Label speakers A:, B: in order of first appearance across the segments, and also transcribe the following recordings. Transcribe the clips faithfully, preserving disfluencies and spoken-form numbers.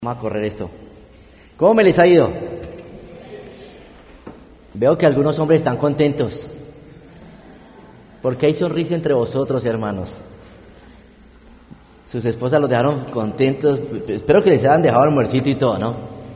A: Vamos a correr esto. ¿Cómo me les ha ido? Veo que algunos hombres están contentos. Porque hay sonrisa entre vosotros, hermanos. Sus esposas los dejaron contentos. Espero que les hayan dejado almuercito y todo, ¿no?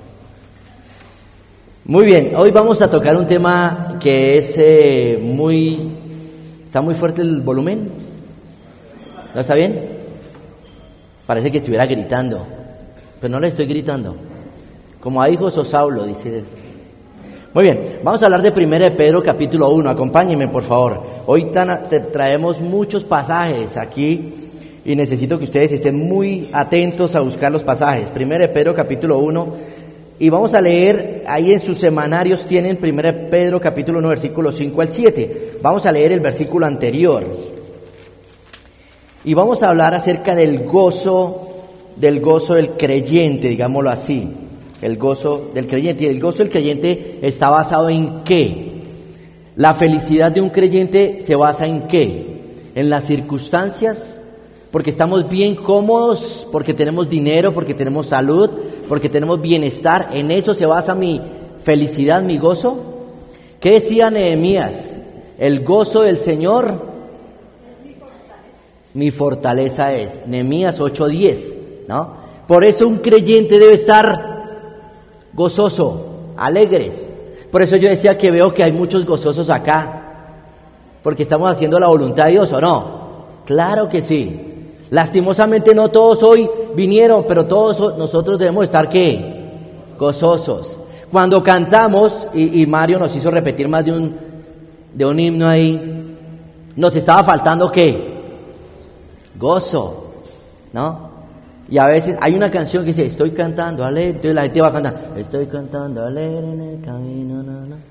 A: Muy bien, hoy vamos a tocar un tema que es eh, muy... ¿Está muy fuerte el volumen? ¿No está bien? Parece que estuviera gritando. Pero no le estoy gritando. Como a hijos os hablo, dice él. Muy bien, vamos a hablar de primera de Pedro capítulo uno. Acompáñenme, por favor. Hoy tan, te traemos muchos pasajes aquí y necesito que ustedes estén muy atentos a buscar los pasajes. primera de Pedro capítulo uno. Y vamos a leer, ahí en sus semanarios tienen primera de Pedro capítulo uno, versículos cinco al siete. Vamos a leer el versículo anterior. Y vamos a hablar acerca del gozo del gozo del creyente, digámoslo así, el gozo del creyente. Y el gozo del creyente está basado en ¿qué? La felicidad de un creyente se basa en ¿qué? En las circunstancias, porque estamos bien cómodos, porque tenemos dinero, porque tenemos salud, porque tenemos bienestar. ¿En eso se basa mi felicidad, mi gozo? ¿Qué decía Nehemías? El gozo del Señor, mi fortaleza es. Nehemías ocho diez. ¿No? Por eso un creyente debe estar gozoso, alegres. Por eso yo decía que veo que hay muchos gozosos acá, porque estamos haciendo la voluntad de Dios, ¿o no? Claro que sí. Lastimosamente no todos hoy vinieron, pero todos nosotros debemos estar ¿qué? Gozosos. Cuando cantamos, y, y Mario nos hizo repetir más de un, de un himno ahí, nos estaba faltando ¿qué? Gozo, ¿no? Y a veces hay una canción que dice, estoy cantando alegre, entonces la gente va cantando, estoy cantando alegre en el camino, no, no.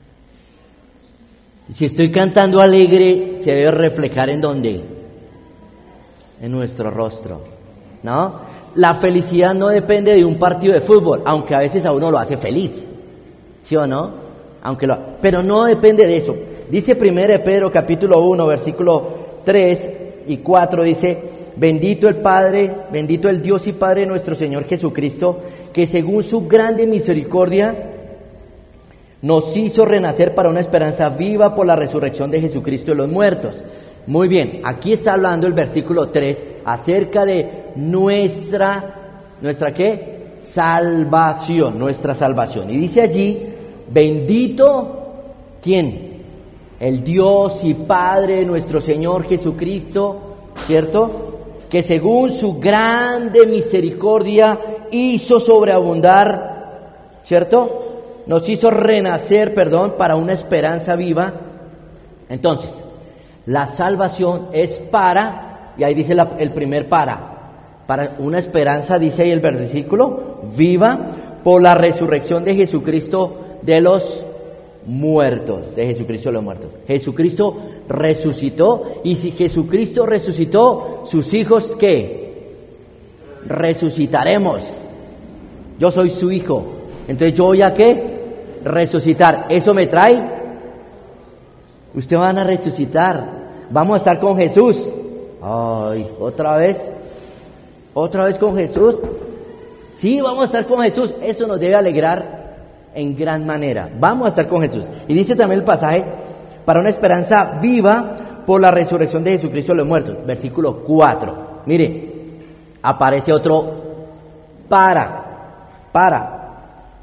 A: Y si estoy cantando alegre, se debe reflejar ¿en dónde? En nuestro rostro, ¿no? La felicidad no depende de un partido de fútbol, aunque a veces a uno lo hace feliz, ¿sí o no? Aunque lo, pero no depende de eso. Dice primera de Pedro capítulo uno, versículo tres y cuatro, dice... Bendito el Padre, bendito el Dios y Padre de nuestro Señor Jesucristo, que según su grande misericordia nos hizo renacer para una esperanza viva por la resurrección de Jesucristo de los muertos. Muy bien, aquí está hablando el versículo tres acerca de nuestra, ¿nuestra qué? Salvación, nuestra salvación. Y dice allí, bendito, ¿quién? El Dios y Padre de nuestro Señor Jesucristo, ¿cierto? Que según su grande misericordia hizo sobreabundar, ¿cierto? Nos hizo renacer, perdón, para una esperanza viva. Entonces, la salvación es para, y ahí dice la, el primer para, para una esperanza, dice ahí el versículo, viva por la resurrección de Jesucristo de los muertos, de Jesucristo de los muertos. Jesucristo resucitó, y si Jesucristo resucitó, sus hijos ¿qué? Resucitaremos. Yo soy su hijo, entonces yo voy a ¿qué? Resucitar. Eso me trae, ustedes van a resucitar, vamos a estar con Jesús. Ay, otra vez, otra vez con Jesús. Sí, vamos a estar con Jesús. Eso nos debe alegrar en gran manera. Vamos a estar con Jesús. Y dice también el pasaje, para una esperanza viva por la resurrección de Jesucristo de los muertos. Versículo cuatro. Mire, aparece otro para, para,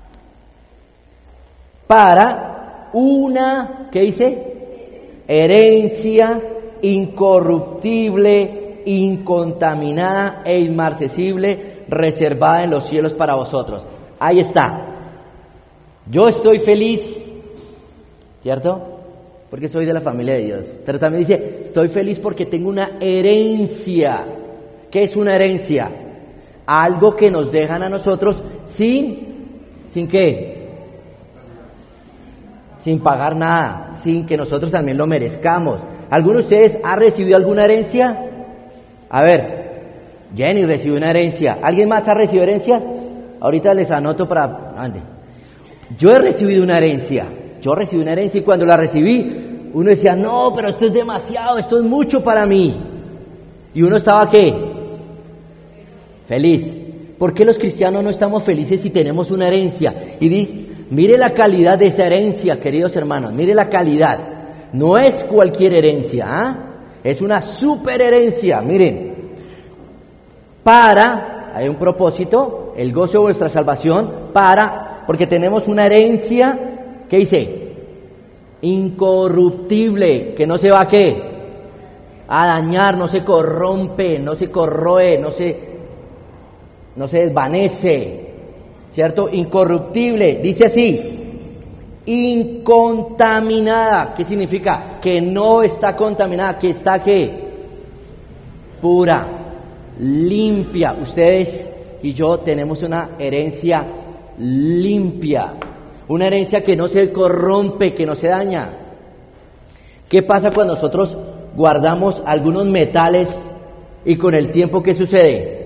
A: para una, ¿qué dice? Herencia incorruptible, incontaminada e inmarcesible, reservada en los cielos para vosotros. Ahí está. Yo estoy feliz, ¿cierto? Porque soy de la familia de Dios. Pero también dice, estoy feliz porque tengo una herencia. ¿Qué es una herencia? Algo que nos dejan a nosotros sin, ¿sin qué? Sin pagar nada, sin que nosotros también lo merezcamos. ¿Alguno de ustedes ha recibido alguna herencia? A ver, Jenny recibió una herencia. ¿Alguien más ha recibido herencias? Ahorita les anoto para... Ande. Yo he recibido una herencia, yo recibí una herencia y cuando la recibí, uno decía, no, pero esto es demasiado, esto es mucho para mí. Y uno estaba, ¿qué? Feliz. ¿Por qué los cristianos no estamos felices si tenemos una herencia? Y dice, mire la calidad de esa herencia, queridos hermanos, mire la calidad. No es cualquier herencia, ¿ah? Es una super herencia, miren. Para, hay un propósito, el gozo de vuestra salvación, para, porque tenemos una herencia, ¿qué dice? Incorruptible, que no se va a qué, a dañar, no se corrompe, no se corroe, no se, no se desvanece, ¿cierto? Incorruptible, dice así, incontaminada. ¿Qué significa? Que no está contaminada, que está ¿qué? Pura, limpia. Ustedes y yo tenemos una herencia limpia, una herencia que no se corrompe, que no se daña. ¿Qué pasa cuando nosotros guardamos algunos metales y con el tiempo qué sucede?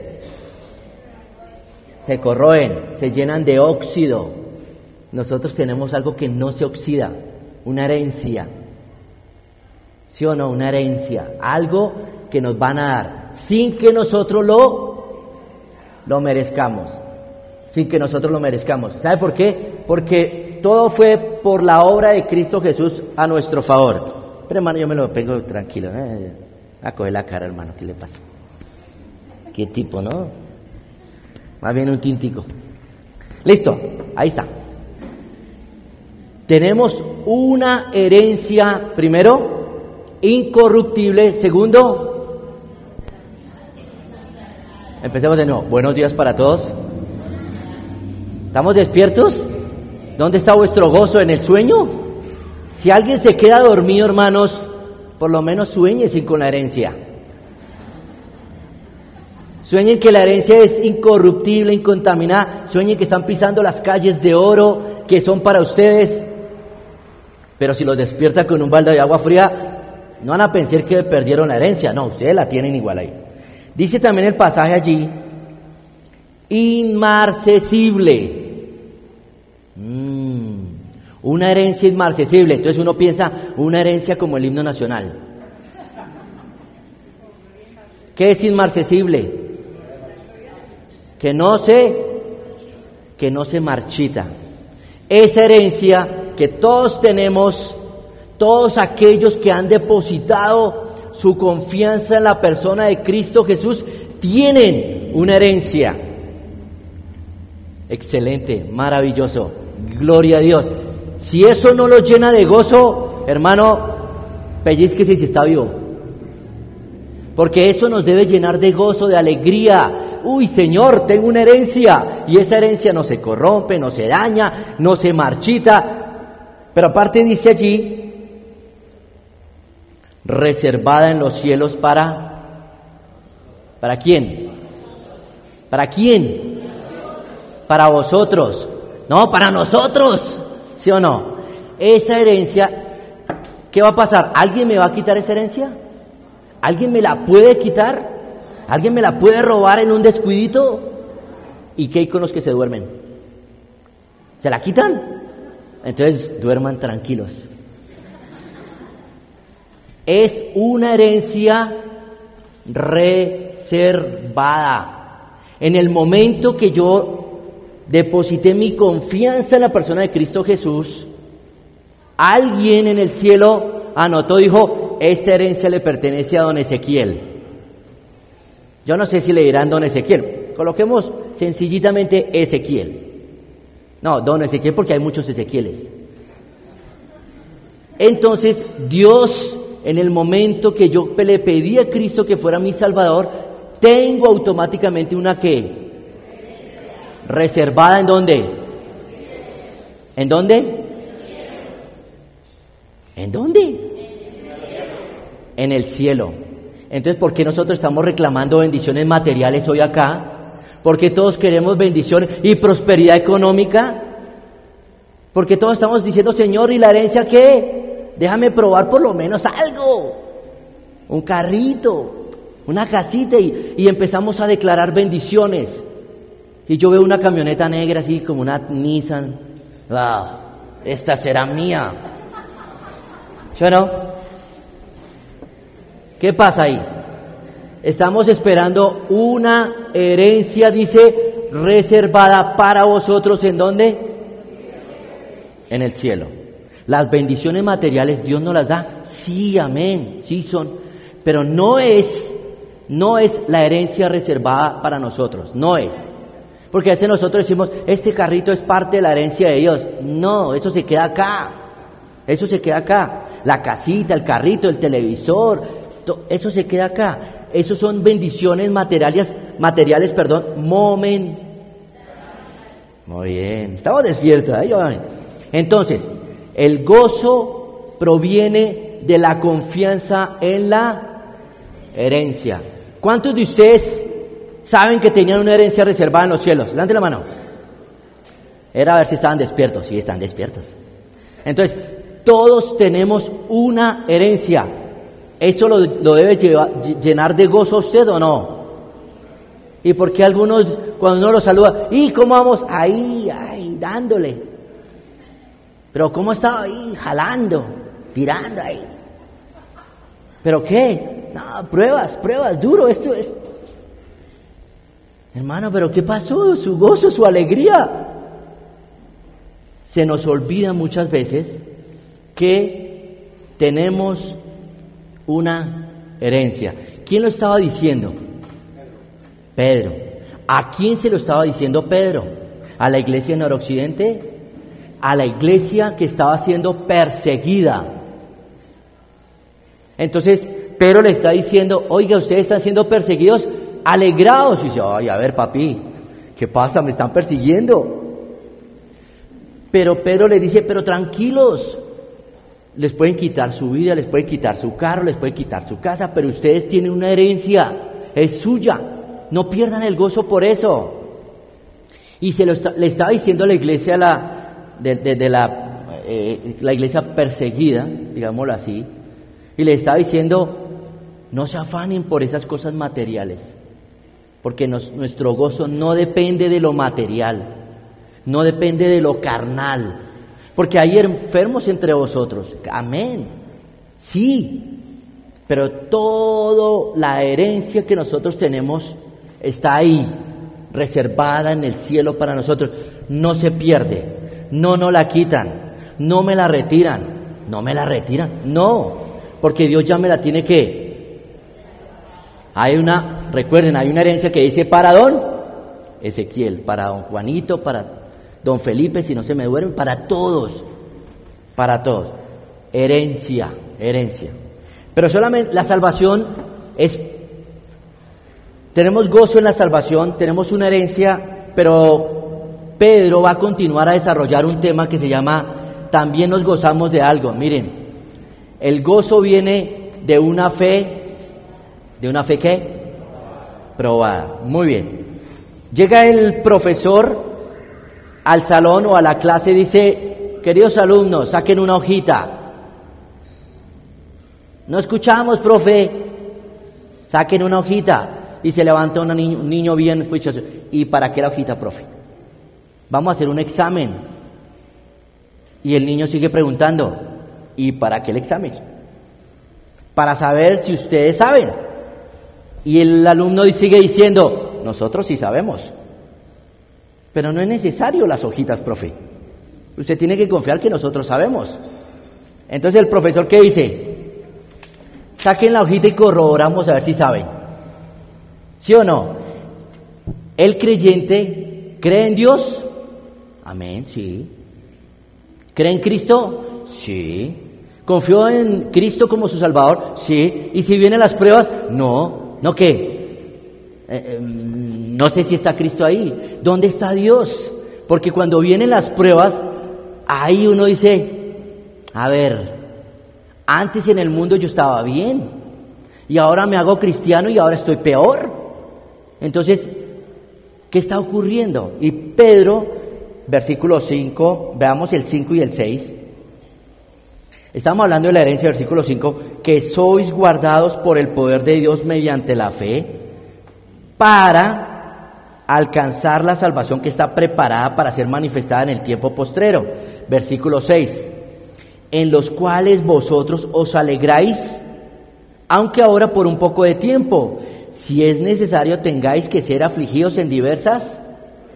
A: Se corroen, se llenan de óxido. Nosotros tenemos algo que no se oxida, una herencia. ¿Sí o no? Una herencia, algo que nos van a dar sin que nosotros lo, lo merezcamos, sin que nosotros lo merezcamos. ¿Sabe por qué? Porque todo fue por la obra de Cristo Jesús a nuestro favor. Pero hermano, yo me lo pongo tranquilo, ¿eh? A coger la cara, hermano, ¿qué le pasa? ¿Qué tipo, no? Más bien un tintico. Listo, ahí está. Tenemos una herencia, primero, incorruptible. Segundo, empecemos de nuevo. Buenos días para todos. ¿Estamos despiertos? ¿Dónde está vuestro gozo? ¿En el sueño? Si alguien se queda dormido, hermanos, por lo menos sueñen con la herencia. Sueñen que la herencia es incorruptible, incontaminada. Sueñen que están pisando las calles de oro que son para ustedes. Pero si los despierta con un balde de agua fría, no van a pensar que perdieron la herencia. No, ustedes la tienen igual ahí. Dice también el pasaje allí, inmarcesible. Mm, una herencia inmarcesible. Entonces uno piensa, una herencia como el himno nacional. ¿Qué es inmarcesible? Que no se, que no se marchita. Esa herencia que todos tenemos, todos aquellos que han depositado su confianza en la persona de Cristo Jesús, tienen una herencia. Excelente, maravilloso, gloria a Dios. Si eso no lo llena de gozo, hermano, pellizquese si está vivo. Porque eso nos debe llenar de gozo, de alegría. Uy, Señor, tengo una herencia. Y esa herencia no se corrompe, no se daña, no se marchita. Pero aparte dice allí, reservada en los cielos para... ¿Para quién? ¿Para quién? Para vosotros. No, para nosotros. ¿Sí o no? Esa herencia, ¿qué va a pasar? ¿Alguien me va a quitar esa herencia? ¿Alguien me la puede quitar? ¿Alguien me la puede robar en un descuidito? ¿Y qué hay con los que se duermen? ¿Se la quitan? Entonces duerman tranquilos. Es una herencia reservada. En el momento que yo deposité mi confianza en la persona de Cristo Jesús, alguien en el cielo anotó, dijo, esta herencia le pertenece a don Ezequiel. Yo no sé si le dirán don Ezequiel, coloquemos sencillitamente Ezequiel. No, don Ezequiel, porque hay muchos Ezequieles. Entonces, Dios, en el momento que yo le pedí a Cristo que fuera mi Salvador, tengo automáticamente una ¿qué? ¿Reservada en dónde? ¿En dónde? ¿En dónde? En el cielo. Entonces, ¿por qué nosotros estamos reclamando bendiciones materiales hoy acá? Porque todos queremos bendición y prosperidad económica. Porque todos estamos diciendo, Señor, ¿y la herencia qué? Déjame probar por lo menos algo. Un carrito, una casita. Y, y empezamos a declarar bendiciones. Y yo veo una camioneta negra así como una Nissan. ¡Wow! Esta será mía. ¿Sí o no? ¿Qué pasa ahí? Estamos esperando una herencia, dice, reservada para vosotros, ¿en dónde? En el cielo. Las bendiciones materiales Dios nos las da, sí, amén, sí son, pero no es, no es la herencia reservada para nosotros, no es. Porque a veces nosotros decimos, este carrito es parte de la herencia de Dios. No, eso se queda acá, eso se queda acá. La casita, el carrito, el televisor, to, eso se queda acá. Esos son bendiciones materiales, materiales, perdón, momen. Muy bien, estamos despiertos, ¿eh? Entonces, el gozo proviene de la confianza en la herencia. ¿Cuántos de ustedes saben que tenían una herencia reservada en los cielos? Levanten la mano. Era a ver si estaban despiertos. Sí, están despiertos. Entonces, todos tenemos una herencia. ¿Eso lo, lo debe llevar, llenar de gozo a usted o no? ¿Y por qué algunos, cuando uno los saluda, y cómo vamos? Ahí, ahí, dándole. Pero ¿cómo estaba ahí? Jalando, tirando ahí. ¿Pero qué? No, pruebas, pruebas, duro, esto es... Hermano, ¿pero qué pasó? Su gozo, su alegría. Se nos olvida muchas veces que tenemos una herencia. ¿Quién lo estaba diciendo? Pedro. ¿A quién se lo estaba diciendo Pedro? ¿A la iglesia en Noroccidente? A la iglesia que estaba siendo perseguida. Entonces Pedro le está diciendo, oiga, ustedes están siendo perseguidos, alegraos. Y dice, ay, a ver, papi, ¿qué pasa? Me están persiguiendo. Pero Pedro le dice, pero tranquilos, les pueden quitar su vida, les pueden quitar su carro, les pueden quitar su casa, pero ustedes tienen una herencia, es suya, no pierdan el gozo por eso. Y se lo está, le estaba diciendo a la iglesia, la, de, de, de la, eh, la iglesia perseguida, digámoslo así, y le estaba diciendo, no se afanen por esas cosas materiales, porque nos, nuestro gozo no depende de lo material, no depende de lo carnal, porque hay enfermos entre vosotros, amén, sí, pero toda la herencia que nosotros tenemos está ahí, reservada en el cielo para nosotros, no se pierde, no nos la quitan, no me la retiran, no me la retiran, no, porque Dios ya me la tiene que... Hay una, recuerden, hay una herencia que dice para don Ezequiel, para don Juanito, para don Felipe, si no se me duermen, para todos, para todos. Herencia, herencia. Pero solamente la salvación es, tenemos gozo en la salvación, tenemos una herencia, pero Pedro va a continuar a desarrollar un tema que se llama, también nos gozamos de algo. Miren, el gozo viene de una fe, ¿de una fe qué? Probada. Muy bien. Llega el profesor al salón o a la clase y dice, queridos alumnos, saquen una hojita. No escuchamos, profe. Saquen una hojita. Y se levanta un niño, un niño bien juicioso. ¿Y para qué la hojita, profe? Vamos a hacer un examen. Y el niño sigue preguntando, ¿y para qué el examen? Para saber si ustedes saben. Y el alumno sigue diciendo, nosotros sí sabemos. Pero no es necesario las hojitas, profe. Usted tiene que confiar que nosotros sabemos. Entonces el profesor, ¿qué dice? Saquen la hojita y corroboramos a ver si saben. ¿Sí o no? El creyente cree en Dios. Amén, sí. ¿Cree en Cristo? Sí. ¿Confió en Cristo como su Salvador? Sí. ¿Y si vienen las pruebas? No. ¿No qué? Eh, eh, no sé si está Cristo ahí. ¿Dónde está Dios? Porque cuando vienen las pruebas, ahí uno dice, a ver, antes en el mundo yo estaba bien, y ahora me hago cristiano y ahora estoy peor. Entonces, ¿qué está ocurriendo? Y Pedro, versículo cinco, veamos el cinco y el seis. Estamos hablando de la herencia, versículo cinco, que sois guardados por el poder de Dios mediante la fe, para alcanzar la salvación que está preparada para ser manifestada en el tiempo postrero. Versículo seis, en los cuales vosotros os alegráis, aunque ahora por un poco de tiempo, si es necesario tengáis que ser afligidos en diversas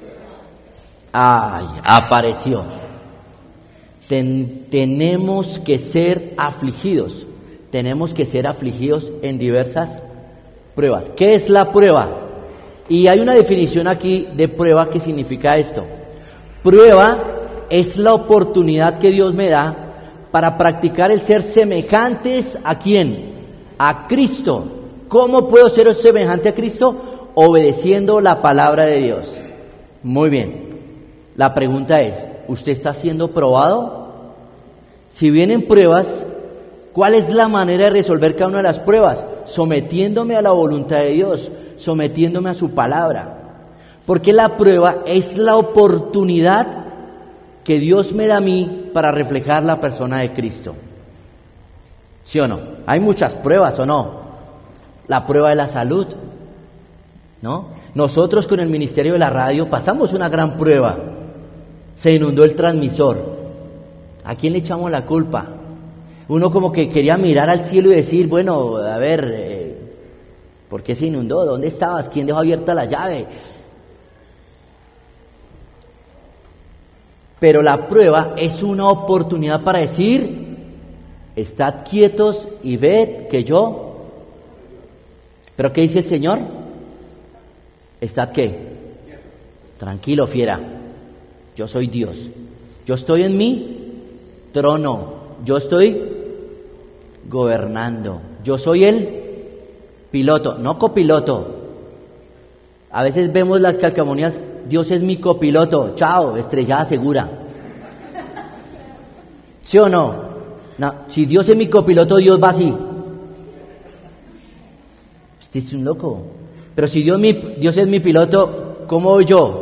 A: Ay, apareció. Ten, tenemos que ser afligidos. Tenemos que ser afligidos en diversas pruebas. ¿Qué es la prueba? Y hay una definición aquí de prueba que significa esto. Prueba es la oportunidad que Dios me da para practicar el ser semejantes ¿a quién? A Cristo. ¿Cómo puedo ser semejante a Cristo? Obedeciendo la palabra de Dios. Muy bien. La pregunta es, ¿usted está siendo probado? Si vienen pruebas, ¿cuál es la manera de resolver cada una de las pruebas? Sometiéndome a la voluntad de Dios, sometiéndome a su palabra. Porque la prueba es la oportunidad que Dios me da a mí para reflejar la persona de Cristo. ¿Sí o no? Hay muchas pruebas, ¿o no? La prueba de la salud, ¿no? Nosotros con el Ministerio de la Radio pasamos una gran prueba. Se inundó el transmisor. ¿A quién le echamos la culpa? Uno como que quería mirar al cielo y decir, bueno, a ver, eh, ¿por qué se inundó? ¿Dónde estabas? ¿Quién dejó abierta la llave? Pero la prueba es una oportunidad para decir, estad quietos y ved que yo... ¿Pero qué dice el Señor? ¿Estad qué? Tranquilo, fiera. Yo soy Dios. Yo estoy en mi trono. Yo estoy gobernando. Yo soy el piloto, no copiloto. A veces vemos las calcamonías, Dios es mi copiloto. Chao, estrellada segura. ¿Sí o no? No, si Dios es mi copiloto, Dios va así. Este es un loco. Pero si Dios, mi, Dios es mi piloto, ¿cómo voy yo?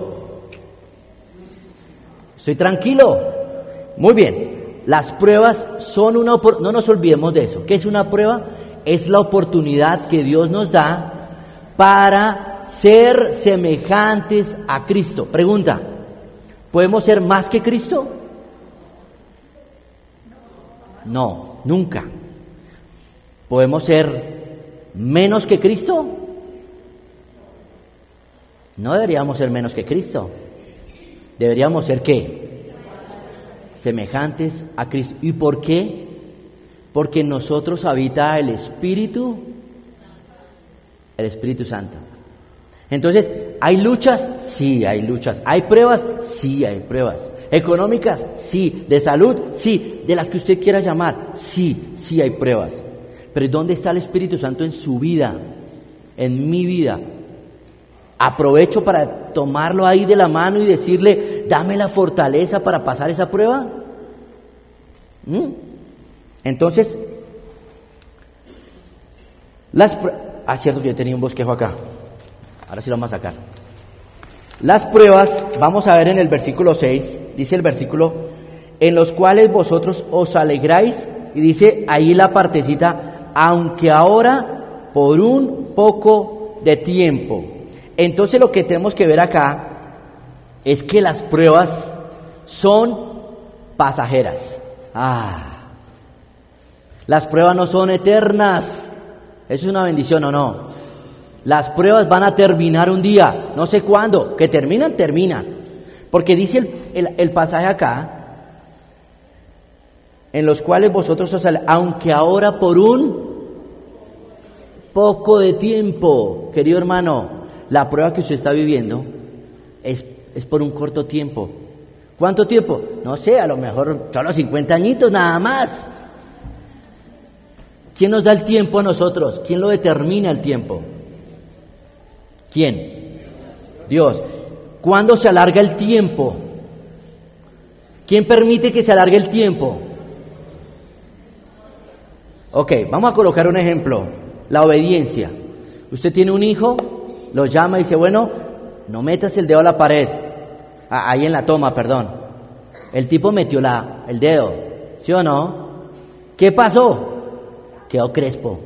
A: Estoy tranquilo. Muy bien. Las pruebas son una oportunidad. No nos olvidemos de eso. ¿Qué es una prueba? Es la oportunidad que Dios nos da para ser semejantes a Cristo. Pregunta, ¿podemos ser más que Cristo? No, nunca. ¿Podemos ser menos que Cristo? No deberíamos ser menos que Cristo. Deberíamos ser ¿qué? Semejantes a Cristo. ¿Y por qué? Porque en nosotros habita el Espíritu, el Espíritu Santo. Entonces, ¿hay luchas? Sí, hay luchas. ¿Hay pruebas? Sí, hay pruebas. ¿Económicas? Sí. ¿De salud? Sí. ¿De las que usted quiera llamar? Sí, sí hay pruebas. Pero ¿dónde está el Espíritu Santo en su vida? En mi vida. ¿Aprovecho para tomarlo ahí de la mano y decirle, dame la fortaleza para pasar esa prueba? ¿Mm? Entonces, las pruebas... Ah, cierto que yo tenía un bosquejo acá. Ahora sí lo vamos a sacar. Las pruebas, vamos a ver en el versículo seis, dice el versículo, en los cuales vosotros os alegráis, y dice ahí la partecita, aunque ahora por un poco de tiempo. Entonces lo que tenemos que ver acá es que las pruebas son pasajeras. Ah, las pruebas no son eternas. ¿Eso es una bendición o no? Las pruebas van a terminar un día, no sé cuándo, que terminan, terminan. Porque dice el, el, el pasaje acá, en los cuales vosotros os ale- aunque ahora por un poco de tiempo, querido hermano, la prueba que usted está viviendo es, es por un corto tiempo. ¿Cuánto tiempo? No sé, a lo mejor solo cincuenta añitos nada más. ¿Quién nos da el tiempo a nosotros? ¿Quién lo determina el tiempo? ¿Quién? Dios. ¿Cuándo se alarga el tiempo? ¿Quién permite que se alargue el tiempo? Ok, vamos a colocar un ejemplo. La obediencia. Usted tiene un hijo, lo llama y dice, bueno, no metas el dedo a la pared. Ah, ahí en la toma, perdón. El tipo metió la, el dedo, ¿sí o no? ¿Qué pasó? Quedó crespo.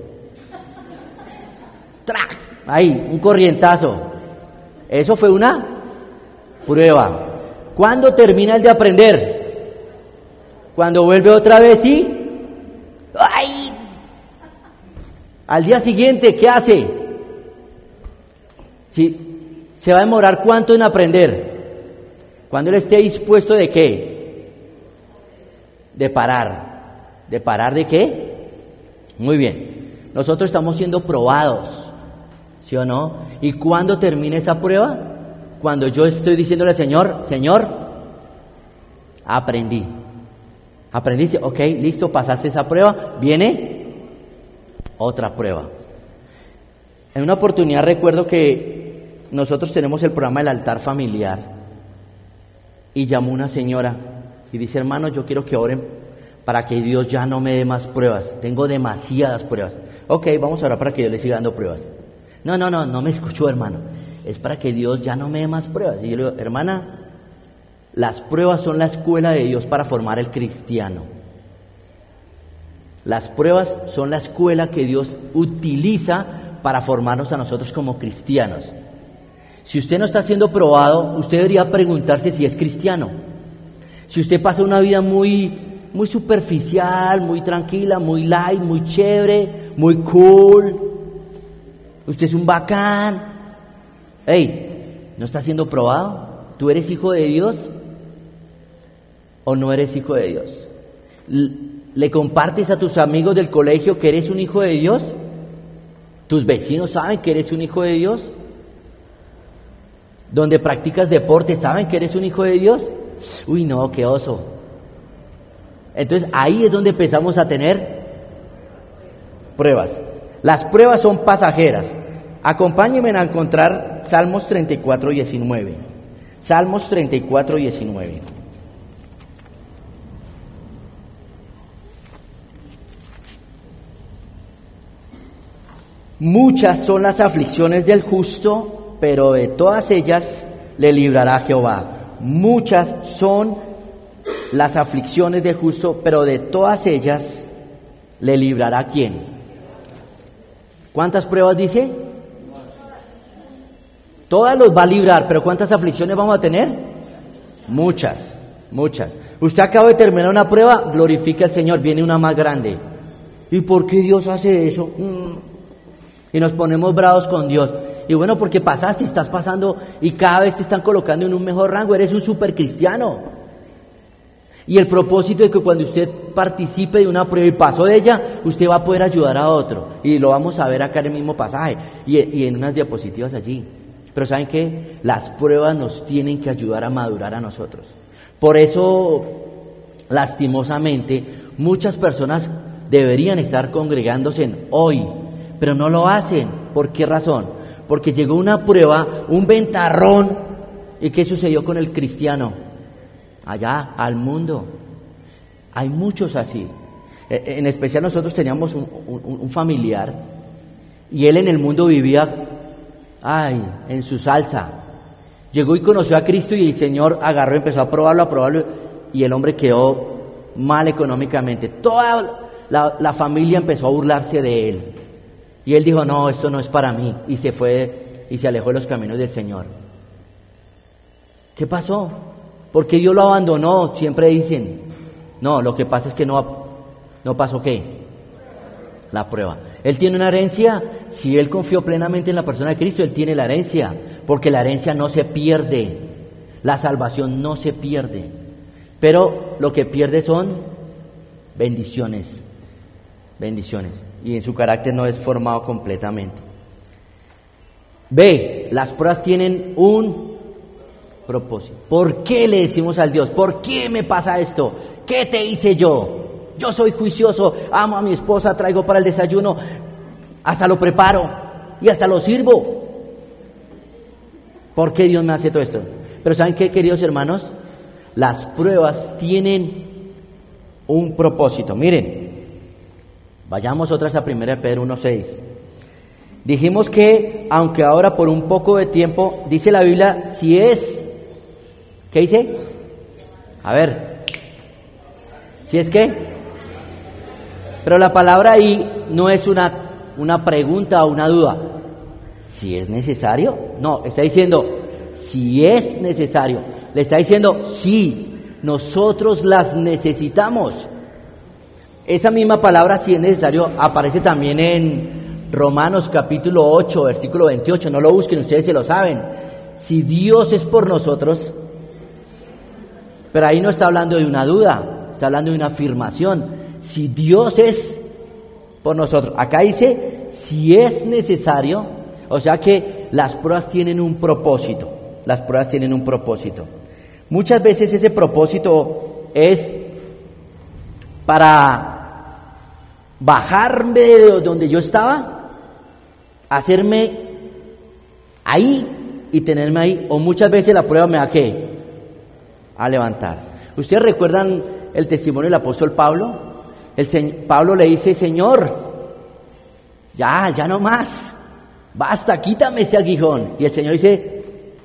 A: ¡Trac! Ahí, un corrientazo. Eso fue una prueba. ¿Cuándo termina el de aprender? Cuando vuelve otra vez y... ¡ay! Al día siguiente, ¿qué hace? ¿Sí? ¿Se va a demorar cuánto en aprender? Cuando Él esté dispuesto de qué? De parar. ¿De parar de qué? Muy bien. Nosotros estamos siendo probados, ¿sí o no? ¿Y cuándo termina esa prueba? Cuando yo estoy diciéndole al Señor, Señor, aprendí. Aprendiste, ok, listo, pasaste esa prueba, viene otra prueba. En una oportunidad recuerdo que nosotros tenemos el programa del altar familiar y llamó una señora y dice, hermano, yo quiero que oren para que Dios ya no me dé más pruebas, tengo demasiadas pruebas. Ok, vamos a orar para que Dios le siga dando pruebas. No, no, no, no me escuchó, hermano, es para que Dios ya no me dé más pruebas. Y yo le digo, hermana, las pruebas son la escuela de Dios para formar el cristiano. Las pruebas son la escuela que Dios utiliza para formarnos a nosotros como cristianos. Si usted no está siendo probado, usted debería preguntarse si es cristiano. Si usted pasa una vida muy, muy superficial, muy tranquila, muy light, muy chévere, muy cool, usted es un bacán. Hey, ¿no está siendo probado? ¿Tú eres hijo de Dios o no eres hijo de Dios? ¿Le compartes a tus amigos del colegio que eres un hijo de Dios? ¿Tus vecinos saben que eres un hijo de Dios? ¿Donde practicas deporte saben que eres un hijo de Dios? Uy, no, qué oso. Entonces ahí es donde empezamos a tener pruebas. Las pruebas son pasajeras. Acompáñenme a encontrar Salmos treinta y cuatro, diecinueve. Salmos treinta y cuatro, diecinueve. Muchas son las aflicciones del justo, pero de todas ellas le librará Jehová. Muchas son las aflicciones del justo, pero de todas ellas le librará ¿quién? ¿Cuántas pruebas dice? Todas los va a librar, pero ¿cuántas aflicciones vamos a tener? Muchas, muchas. Usted acaba de terminar una prueba, glorifica al Señor, viene una más grande. ¿Y por qué Dios hace eso? Mm. Y nos ponemos bravos con Dios. Y bueno, porque pasaste, estás pasando y cada vez te están colocando en un mejor rango, eres un super cristiano. Y el propósito es que cuando usted participe de una prueba y pasó de ella, usted va a poder ayudar a otro. Y lo vamos a ver acá en el mismo pasaje y, y en unas diapositivas allí. Pero ¿saben qué? Las pruebas nos tienen que ayudar a madurar a nosotros. Por eso, lastimosamente, muchas personas deberían estar congregándose hoy, pero no lo hacen. ¿Por qué razón? Porque llegó una prueba, un ventarrón. ¿Y qué sucedió con el cristiano? Allá, al mundo. Hay muchos así. En especial nosotros teníamos un, un, un familiar y él en el mundo vivía, ay, en su salsa. Llegó y conoció a Cristo y el Señor agarró, empezó a probarlo, a probarlo y el hombre quedó mal económicamente. Toda la, la familia empezó a burlarse de él. Y él dijo, no, esto no es para mí. Y se fue y se alejó de los caminos del Señor. ¿Qué pasó? ¿Por qué Dios lo abandonó? Siempre dicen. No, lo que pasa es que no, no pasó ¿qué? La prueba. Él tiene una herencia. Si él confió plenamente en la persona de Cristo, él tiene la herencia. Porque la herencia no se pierde. La salvación no se pierde. Pero lo que pierde son bendiciones. Bendiciones. Y en su carácter no es formado completamente. B, las pruebas tienen un propósito. ¿Por qué le decimos al Dios? ¿Por qué me pasa esto? ¿Qué te hice yo? Yo soy juicioso, amo a mi esposa, traigo para el desayuno, hasta lo preparo y hasta lo sirvo. ¿Por qué Dios me hace todo esto? Pero ¿saben qué, queridos hermanos? Las pruebas tienen un propósito. Miren. Vayamos otras a primera de Pedro uno seis. Dijimos que, aunque ahora por un poco de tiempo, dice la Biblia, si es, ¿qué dice? A ver, ¿si es qué? Pero la palabra ahí no es una, una pregunta o una duda. ¿Si es necesario? No, está diciendo, si es necesario. Le está diciendo, sí, nosotros las necesitamos. Esa misma palabra, si es necesario, aparece también en Romanos capítulo ocho, versículo veintiocho. No lo busquen, ustedes se lo saben. Si Dios es por nosotros, Pero ahí no está hablando de una duda, está hablando de una afirmación. Si Dios es por nosotros, acá dice, si es necesario, o sea que las pruebas tienen un propósito, las pruebas tienen un propósito. Muchas veces ese propósito es para bajarme de donde yo estaba, hacerme ahí y tenerme ahí, o muchas veces la prueba me da ¿qué? A levantar. ¿Ustedes recuerdan el testimonio del apóstol Pablo? El señor, Pablo le dice, Señor, ya, ya no más, basta, quítame ese aguijón. Y el Señor dice,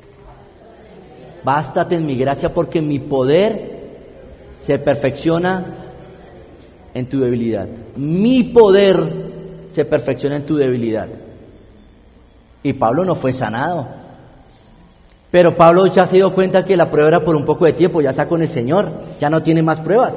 A: bástate en mi gracia porque mi poder se perfecciona en tu debilidad. Mi poder se perfecciona en tu debilidad. Y Pablo no fue sanado. Pero Pablo ya se dio cuenta que la prueba era por un poco de tiempo, ya está con el Señor, ya no tiene más pruebas.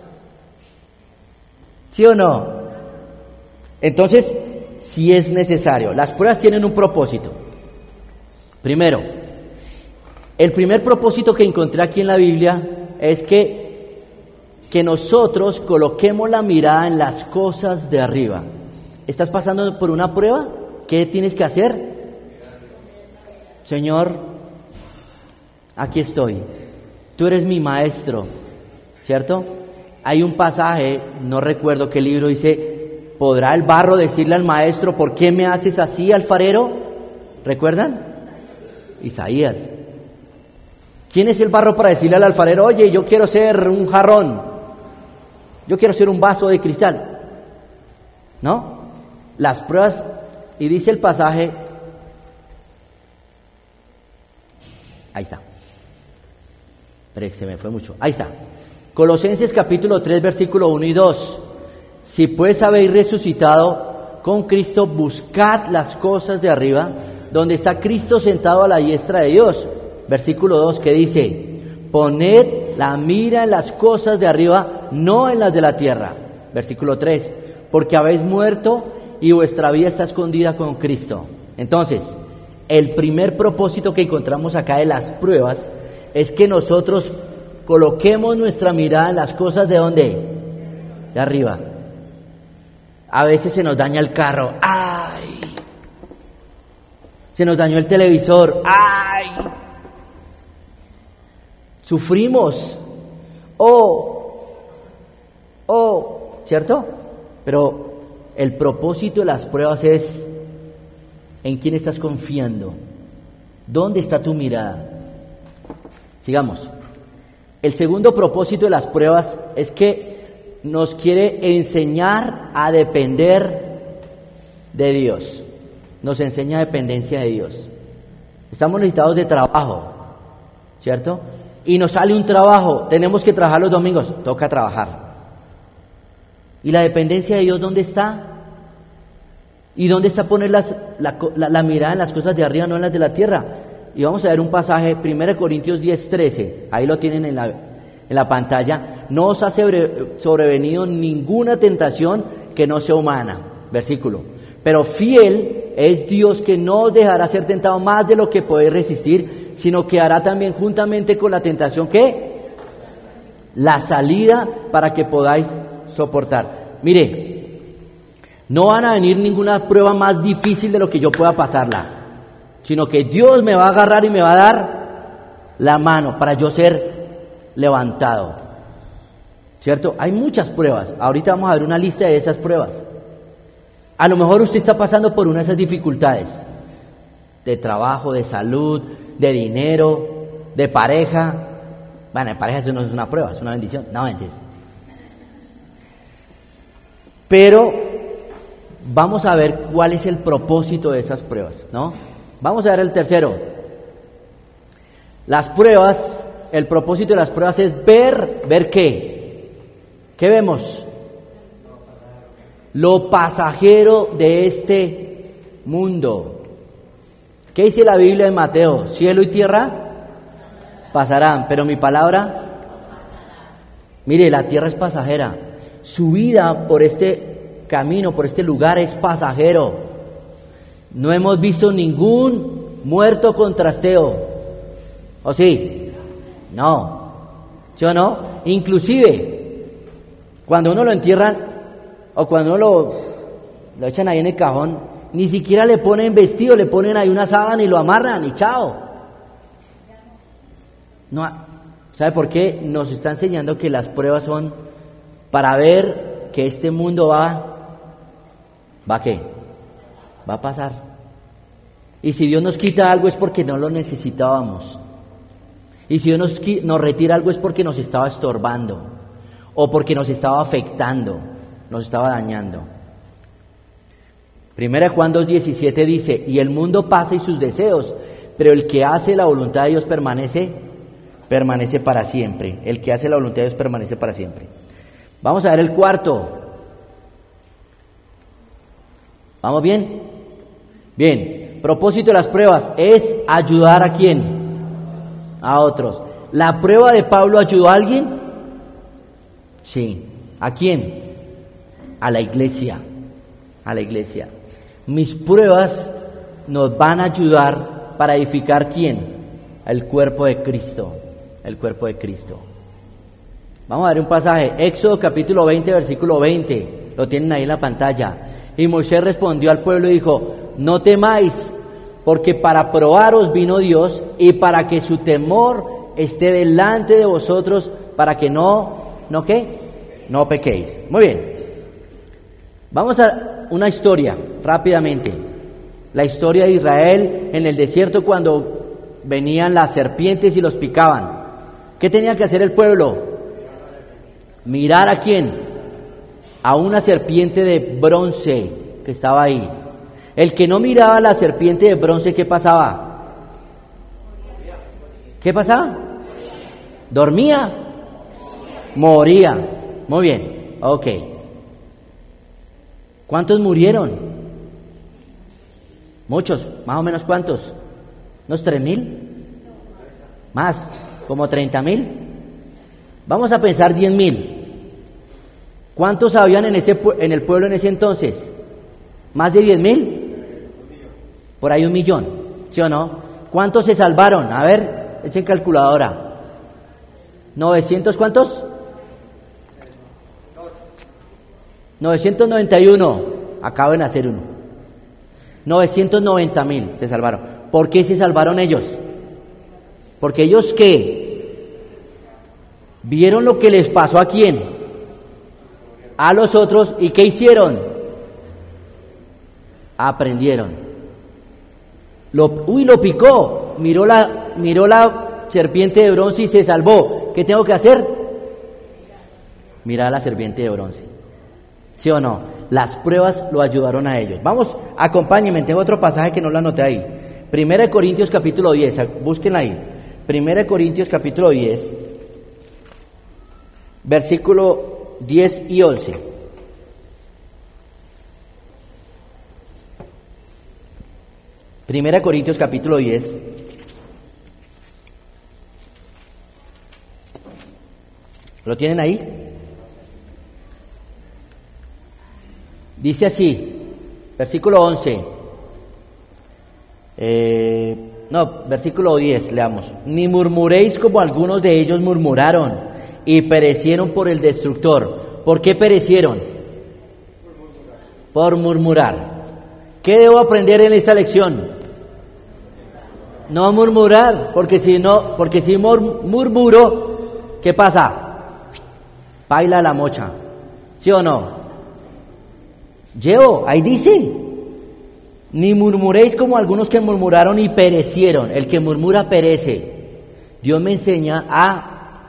A: ¿Sí o no? Entonces, si es necesario, las pruebas tienen un propósito. Primero, el primer propósito que encontré aquí en la Biblia es que, que nosotros coloquemos la mirada en las cosas de arriba. ¿Estás pasando por una prueba? ¿Qué tienes que hacer? Señor, aquí estoy, tú eres mi maestro, ¿cierto? Hay un pasaje, no recuerdo qué libro, dice, ¿podrá el barro decirle al maestro, ¿por qué me haces así, alfarero? ¿Recuerdan? Isaías. ¿Quién es el barro para decirle al alfarero, oye, yo quiero ser un jarrón, yo quiero ser un vaso de cristal? ¿No? Las pruebas, y dice el pasaje, ahí está. Pero se me fue mucho. Ahí está. Colosenses capítulo tres, versículo uno y dos. Si pues habéis resucitado con Cristo, buscad las cosas de arriba, donde está Cristo sentado a la diestra de Dios. Versículo dos, que dice, poned la mira en las cosas de arriba, no en las de la tierra. Versículo tres, porque habéis muerto y vuestra vida está escondida con Cristo. Entonces, el primer propósito que encontramos acá de las pruebas es que nosotros coloquemos nuestra mirada en las cosas de ¿dónde? De arriba. A veces se nos daña el carro, ¡ay! Se nos dañó el televisor, ¡ay! Sufrimos, ¡oh! ¡oh! ¿Cierto? Pero el propósito de las pruebas es ¿en quién estás confiando? ¿Dónde está tu mirada? Sigamos. El segundo propósito de las pruebas es que nos quiere enseñar a depender de Dios. Nos enseña dependencia de Dios. Estamos necesitados de trabajo, ¿cierto? Y nos sale un trabajo, tenemos que trabajar los domingos, toca trabajar. ¿Y la dependencia de Dios dónde está? ¿Y dónde está poner las, la, la, la mirada en las cosas de arriba, no en las de la tierra? Y vamos a ver un pasaje, primero Corintios diez, trece, ahí lo tienen en la, en la pantalla. No os ha sobre, sobrevenido ninguna tentación que no sea humana, versículo. Pero fiel es Dios, que no os dejará ser tentado más de lo que podéis resistir, sino que hará también juntamente con la tentación, ¿qué? La salida para que podáis soportar. Mire, no van a venir ninguna prueba más difícil de lo que yo pueda pasarla, sino que Dios me va a agarrar y me va a dar la mano para yo ser levantado, ¿cierto? Hay muchas pruebas, ahorita vamos a ver una lista de esas pruebas. A lo mejor usted está pasando por una de esas dificultades, de trabajo, de salud, de dinero, de pareja. Bueno, de pareja eso no es una prueba, es una bendición, no mentiras. Pero vamos a ver cuál es el propósito de esas pruebas, ¿no? Vamos a ver el tercero. Las pruebas, el propósito de las pruebas es ver, ¿ver qué? ¿Qué vemos? Lo pasajero de este mundo. ¿Qué dice la Biblia en Mateo? Cielo y tierra pasarán, pero mi palabra, mire, la tierra es pasajera. Su vida por este camino, por este lugar es pasajero. No hemos visto ningún muerto con trasteo. ¿O sí? No. ¿sí o no? Inclusive, cuando uno lo entierran o cuando uno lo, lo echan ahí en el cajón, ni siquiera le ponen vestido, le ponen ahí una sábana y lo amarran y chao. No, ¿sabe por qué? Nos está enseñando que las pruebas son para ver que este mundo va, ¿va a qué? Va a pasar. Y si Dios nos quita algo es porque no lo necesitábamos. Y si Dios nos, nos retira algo es porque nos estaba estorbando o porque nos estaba afectando, nos estaba dañando. Primera de Juan dos diecisiete dice: y el mundo pasa y sus deseos, pero el que hace la voluntad de Dios permanece, permanece para siempre. El que hace la voluntad de Dios permanece para siempre. Vamos a ver el cuarto. ¿Vamos bien? Bien. Propósito de las pruebas es ayudar a quién, a otros. ¿La prueba de Pablo ayudó a alguien? Sí. ¿A quién? A la iglesia. A la iglesia. Mis pruebas nos van a ayudar para edificar ¿quién? El cuerpo de Cristo. El cuerpo de Cristo. Vamos a ver un pasaje. Éxodo capítulo veinte, versículo veinte. Lo tienen ahí en la pantalla. Y Moisés respondió al pueblo y dijo: no temáis, porque para probaros vino Dios y para que su temor esté delante de vosotros, para que no, ¿no qué? No pequéis. Muy bien. Vamos a una historia, rápidamente. La historia de Israel en el desierto cuando venían las serpientes y los picaban. ¿Qué tenía que hacer el pueblo? Mirar a quién, a una serpiente de bronce que estaba ahí. El que no miraba a la serpiente de bronce, ¿qué pasaba? ¿Qué pasaba? ¿Dormía? Moría. Muy bien, ok. ¿Cuántos murieron? Muchos, más o menos ¿cuántos? ¿Unos tres mil? ¿Más? ¿Como treinta mil? Vamos a pensar diez mil. ¿Cuántos habían en, ese, en el pueblo en ese entonces? ¿Más de diez mil? Por ahí un millón, ¿sí o no? ¿Cuántos se salvaron? A ver, echen calculadora. ¿novecientos cuántos? novecientos noventa y uno. Acabo de nacer uno. novecientos noventa mil se salvaron. ¿Por qué se salvaron ellos? Porque ellos ¿qué? Vieron lo que les pasó a quién, a los otros, y ¿qué hicieron? Aprendieron. Lo, uy, lo picó, miró la, miró la serpiente de bronce y se salvó. ¿Qué tengo que hacer? Mirar a la serpiente de bronce. ¿Sí o no? Las pruebas lo ayudaron a ellos. Vamos, acompáñenme, tengo otro pasaje que no lo anoté ahí. Primera de Corintios capítulo diez, búsquenla ahí. Primera de Corintios capítulo diez, versículo diez y once. Primera de Corintios capítulo diez. ¿Lo tienen ahí? Dice así, versículo once. Eh, no, versículo diez, leamos. Ni murmuréis como algunos de ellos murmuraron y perecieron por el destructor. ¿Por qué perecieron? Por murmurar. ¿Qué debo aprender en esta lección? No murmurar, porque si no, porque si mur, murmuro, ¿qué pasa? Baila la mocha, ¿sí o no? Llevo, ahí dice, ni murmuréis como algunos que murmuraron y perecieron. El que murmura perece. Dios me enseña a,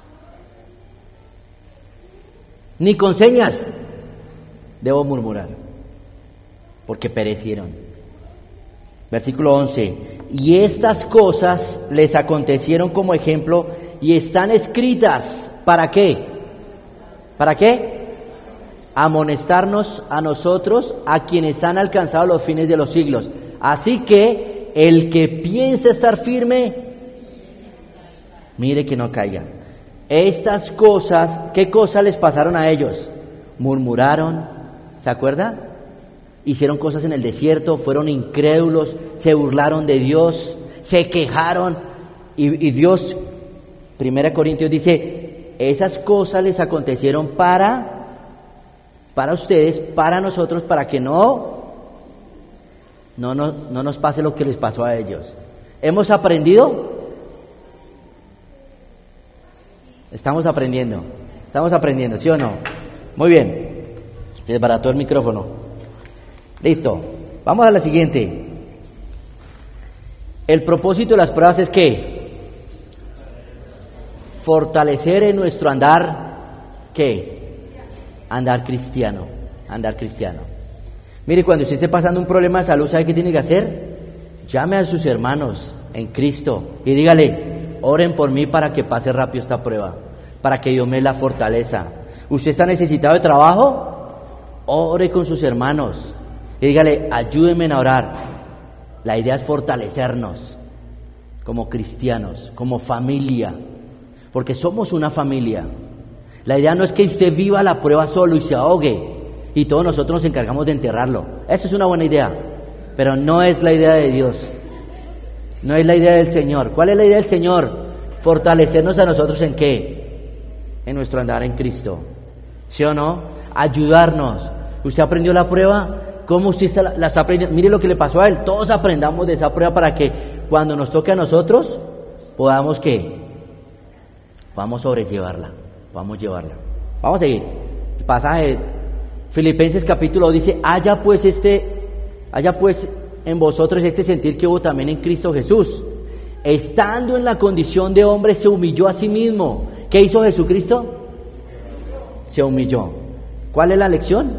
A: ni con señas debo murmurar, porque perecieron. Versículo once. Y estas cosas les acontecieron como ejemplo y están escritas, ¿para qué? ¿Para qué? Amonestarnos a nosotros, a quienes han alcanzado los fines de los siglos. Así que el que piensa estar firme, mire que no caiga. Estas cosas, ¿qué cosas les pasaron a ellos? Murmuraron, ¿se acuerda? Hicieron cosas en el desierto, fueron incrédulos, se burlaron de Dios, se quejaron y, y Dios Primera de Corintios dice, esas cosas les acontecieron para, para ustedes, para nosotros, para que no, no, no, no nos pase lo que les pasó a ellos. ¿Hemos aprendido? Estamos aprendiendo, estamos aprendiendo, ¿sí o no? Muy bien, se desbarató el micrófono. Listo, vamos a la siguiente. El propósito de las pruebas es ¿qué? Fortalecer en nuestro andar, ¿qué? Andar cristiano, andar cristiano. Mire, cuando usted esté pasando un problema de salud, ¿sabe qué tiene que hacer? Llame a sus hermanos en Cristo y dígale, oren por mí para que pase rápido esta prueba, para que Dios me la fortaleza. ¿Usted está necesitado de trabajo? Ore con sus hermanos y dígale, ayúdenme a orar. La idea es fortalecernos como cristianos, como familia, porque somos una familia. La idea no es que usted viva la prueba solo y se ahogue y todos nosotros nos encargamos de enterrarlo. Eso es una buena idea, pero no es la idea de Dios, no es la idea del Señor. ¿Cuál es la idea del Señor? Fortalecernos a nosotros ¿en qué? En nuestro andar en Cristo, ¿sí o no? Ayudarnos. ¿Usted aprendió la prueba? ¿Cómo usted está, la está aprendiendo? Mire lo que le pasó a él. Todos aprendamos de esa prueba para que cuando nos toque a nosotros podamos ¿qué? Vamos a sobrellevarla, vamos a llevarla. Vamos a seguir. El pasaje Filipenses capítulo dos dice, haya pues este, haya pues en vosotros este sentir que hubo también en Cristo Jesús. Estando en la condición de hombre, se humilló a sí mismo. ¿Qué hizo Jesucristo? Se humilló. ¿Cuál es la lección?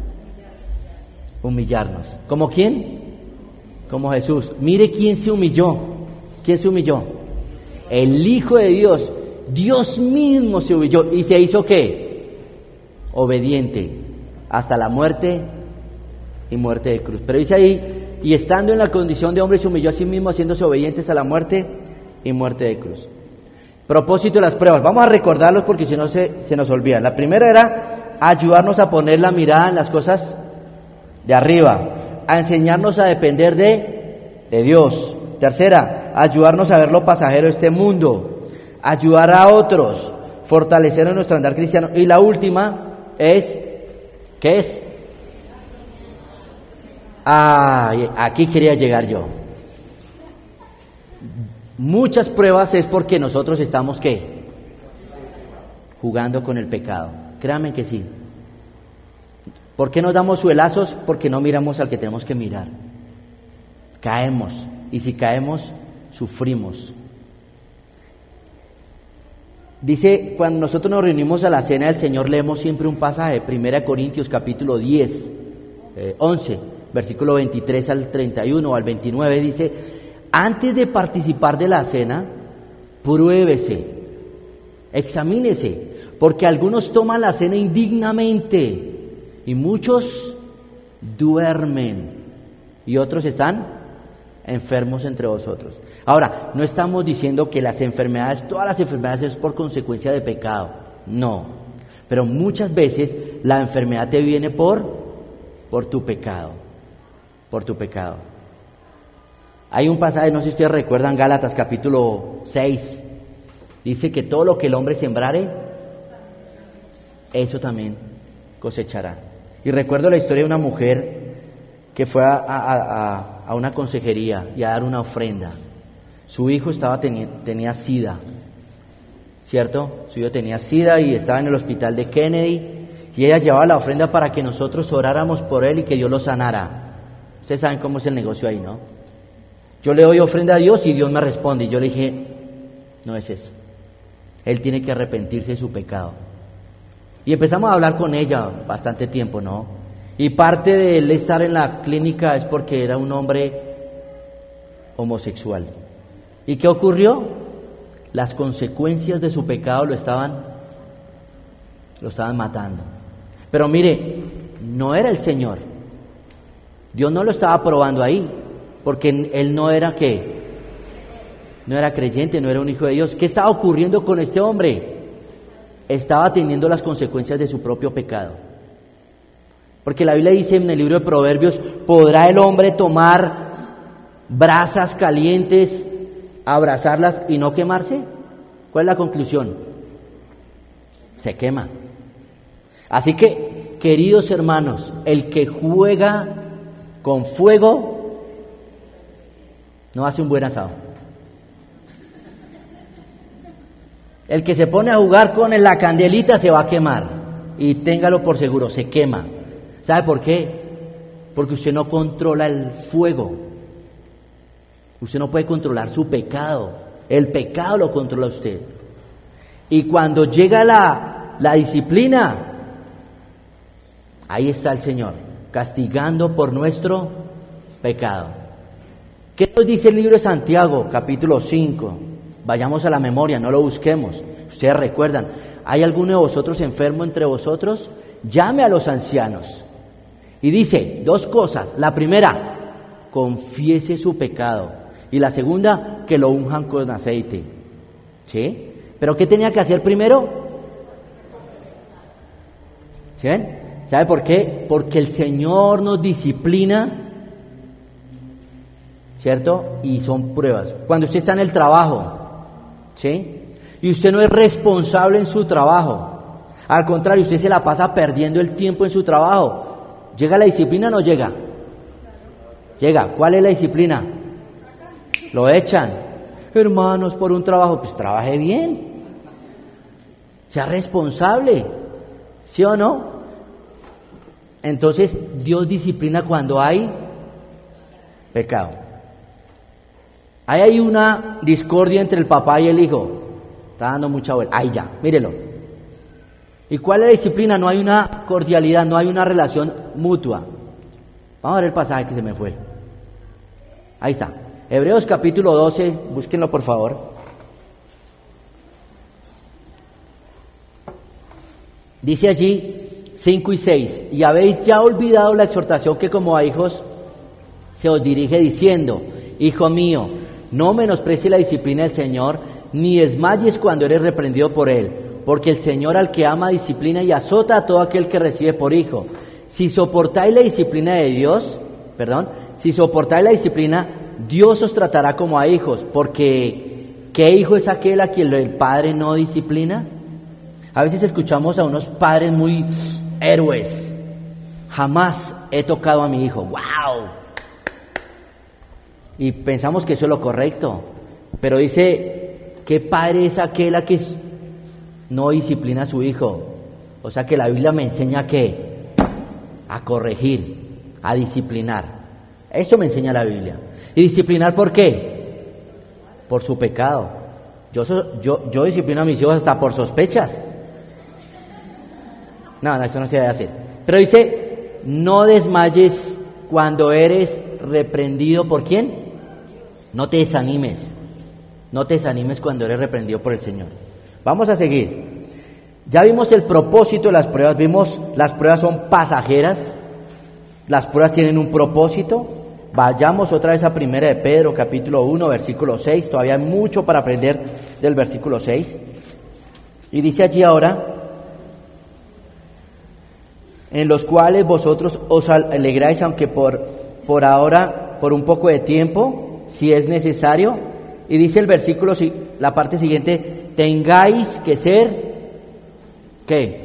A: Humillarnos. ¿Como quién? Como Jesús. Mire quién se humilló. ¿Quién se humilló? El Hijo de Dios. Dios mismo se humilló. ¿Y se hizo qué? Obediente. Hasta la muerte y muerte de cruz. Pero dice ahí, y estando en la condición de hombre se humilló a sí mismo, haciéndose obediente hasta la muerte y muerte de cruz. Propósito de las pruebas. Vamos a recordarlos porque si no se, se nos olvidan. La primera era ayudarnos a poner la mirada en las cosas de arriba, a enseñarnos a depender de, de Dios. Tercera, ayudarnos a ver lo pasajero de este mundo, ayudar a otros, fortalecer en nuestro andar cristiano. Y la última es, ¿qué es? Ah, aquí quería llegar yo. Muchas pruebas es porque nosotros estamos, ¿qué? Jugando con el pecado. Créanme que sí. ¿Por qué nos damos suelazos? Porque no miramos al que tenemos que mirar. Caemos. Y si caemos, sufrimos. Dice, cuando nosotros nos reunimos a la cena del Señor, leemos siempre un pasaje, Primera de Corintios capítulo diez, eh, once, versículo veintitrés al treinta y uno o al veintinueve, dice, antes de participar de la cena, pruébese, examínese, porque algunos toman la cena indignamente y muchos duermen y otros están enfermos entre vosotros. Ahora, no estamos diciendo que las enfermedades, todas las enfermedades es por consecuencia de pecado, no, pero muchas veces la enfermedad te viene por, por tu pecado, por tu pecado. Hay un pasaje, no sé si ustedes recuerdan, Gálatas capítulo seis, dice que todo lo que el hombre sembrare, eso también cosechará. Y recuerdo la historia de una mujer que fue a, a, a, a una consejería y a dar una ofrenda. Su hijo estaba teni- tenía sida, ¿cierto? Su hijo tenía sida y estaba en el hospital de Kennedy y ella llevaba la ofrenda para que nosotros oráramos por él y que Dios lo sanara. Ustedes saben cómo es el negocio ahí, ¿no? Yo le doy ofrenda a Dios y Dios me responde. Y yo le dije, no es eso. Él tiene que arrepentirse de su pecado. Y empezamos a hablar con ella bastante tiempo, ¿no? Y parte de él estar en la clínica es porque era un hombre homosexual. ¿Y qué ocurrió? Las consecuencias de su pecado lo estaban, lo estaban matando. Pero mire, no era el Señor. Dios no lo estaba probando ahí, porque él no era ¿qué? No era creyente, no era un hijo de Dios. ¿Qué estaba ocurriendo con este hombre? Estaba teniendo las consecuencias de su propio pecado. Porque la Biblia dice en el libro de Proverbios, ¿podrá el hombre tomar brasas calientes, abrazarlas y no quemarse? ¿Cuál es la conclusión? Se quema. Así que, queridos hermanos, el que juega con fuego no hace un buen asado. El que se pone a jugar con la candelita se va a quemar. Y téngalo por seguro, se quema. ¿Sabe por qué? Porque usted no controla el fuego. Usted no puede controlar su pecado. El pecado lo controla usted. Y cuando llega la, la disciplina, ahí está el Señor, castigando por nuestro pecado. ¿Qué nos dice el libro de Santiago, capítulo cinco? Vayamos a la memoria, no lo busquemos. Ustedes recuerdan, ¿hay alguno de vosotros enfermo entre vosotros? Llame a los ancianos. Y dice dos cosas. La primera, confiese su pecado. Y la segunda, que lo unjan con aceite. ¿Sí? ¿Pero qué tenía que hacer primero? ¿Sí ven? ¿Sabe por qué? Porque el Señor nos disciplina, ¿cierto? Y son pruebas. Cuando usted está en el trabajo, ¿sí? Y usted no es responsable en su trabajo. Al contrario, usted se la pasa perdiendo el tiempo en su trabajo. ¿Llega la disciplina o no llega? Llega. ¿Cuál es la disciplina? Lo echan. Hermanos, por un trabajo, pues trabaje bien. Sea responsable. ¿Sí o no? Entonces, Dios disciplina cuando hay pecado. Ahí hay una discordia entre el papá y el hijo. Está dando mucha vuelta. Ahí ya, mírelo. ¿Y cuál es la disciplina? No hay una cordialidad, no hay una relación mutua. Vamos a ver el pasaje que se me fue. Ahí está. Hebreos capítulo doce, búsquenlo por favor. Dice allí cinco y seis, y habéis ya olvidado la exhortación que como a hijos se os dirige diciendo, hijo mío, no menosprecie la disciplina del Señor, ni desmayes cuando eres reprendido por Él, porque el Señor al que ama disciplina y azota a todo aquel que recibe por hijo. Si soportáis la disciplina de Dios, perdón, si soportáis la disciplina, Dios os tratará como a hijos, porque ¿qué hijo es aquel a quien el padre no disciplina? A veces escuchamos a unos padres muy héroes. Jamás he tocado a mi hijo. ¡Wow! Y pensamos que eso es lo correcto. Pero dice, ¿qué padre es aquel a que no disciplina a su hijo? O sea que la Biblia me enseña a ¿qué? A corregir, a disciplinar. Eso me enseña la Biblia. ¿Y disciplinar por qué? Por su pecado. Yo, so, yo, yo disciplino a mis hijos hasta por sospechas. No, no, eso no se debe hacer. Pero dice, no desmayes cuando eres reprendido. ¿Por quién? No te desanimes. No te desanimes cuando eres reprendido por el Señor. Vamos a seguir. Ya vimos el propósito de las pruebas. Vimos, las pruebas son pasajeras. Las pruebas tienen un propósito. Vayamos otra vez a primera de Pedro, capítulo uno, versículo seis. Todavía hay mucho para aprender del versículo seis. Y dice allí ahora, en los cuales vosotros os alegráis, aunque por, por ahora, por un poco de tiempo, si es necesario. Y dice el versículo, la parte siguiente, tengáis que ser, ¿qué?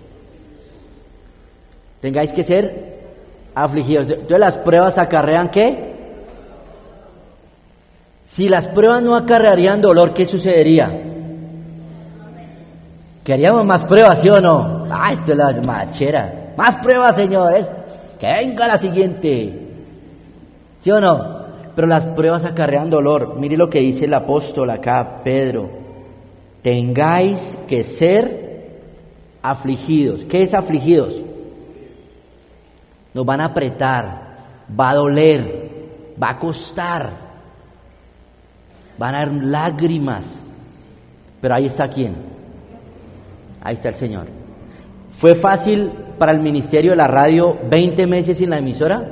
A: Tengáis que ser afligidos. Entonces las pruebas acarrean ¿qué? Si las pruebas no acarrearían dolor, ¿qué sucedería? ¿Queríamos más pruebas, sí o no? Ah, esto es la machera. Más pruebas, señores. Que venga la siguiente. ¿Sí o no? Pero las pruebas acarrean dolor. Mire lo que dice el apóstol acá, Pedro. Tengáis que ser afligidos. ¿Qué es afligidos? Nos van a apretar, va a doler, va a costar, van a haber lágrimas, pero ahí está ¿quién? Ahí está el Señor. ¿Fue fácil para el ministerio de la radio veinte meses sin la emisora?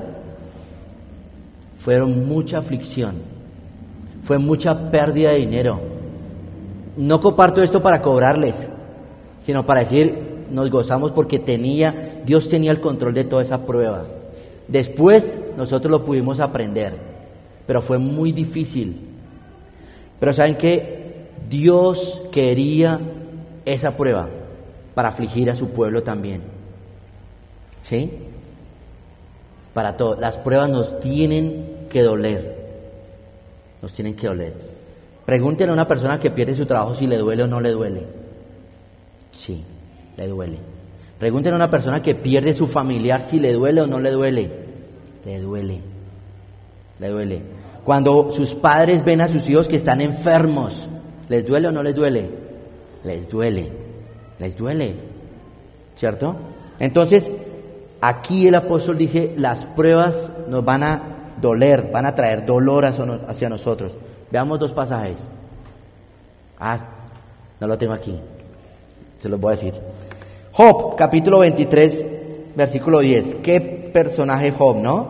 A: Fueron mucha aflicción, fue mucha pérdida de dinero. No comparto esto para cobrarles, sino para decir, nos gozamos porque tenía, Dios tenía el control de toda esa prueba. Después nosotros lo pudimos aprender, pero fue muy difícil. Pero ¿saben qué? Dios quería esa prueba para afligir a su pueblo también. ¿Sí? Para todo. Las pruebas nos tienen que doler. Nos tienen que doler. Pregúntenle a una persona que pierde su trabajo si le duele o no le duele. Sí, le duele. Pregúntenle a una persona que pierde su familiar si le duele o no le duele. Le duele. Le duele. Cuando sus padres ven a sus hijos que están enfermos, ¿les duele o no les duele? Les duele. Les duele. ¿Cierto? Entonces, aquí el apóstol dice, las pruebas nos van a doler, van a traer dolor hacia nosotros. Veamos dos pasajes. Ah, no lo tengo aquí. Se los voy a decir. Job, capítulo veintitrés, versículo diez. ¿Qué personaje Job, no?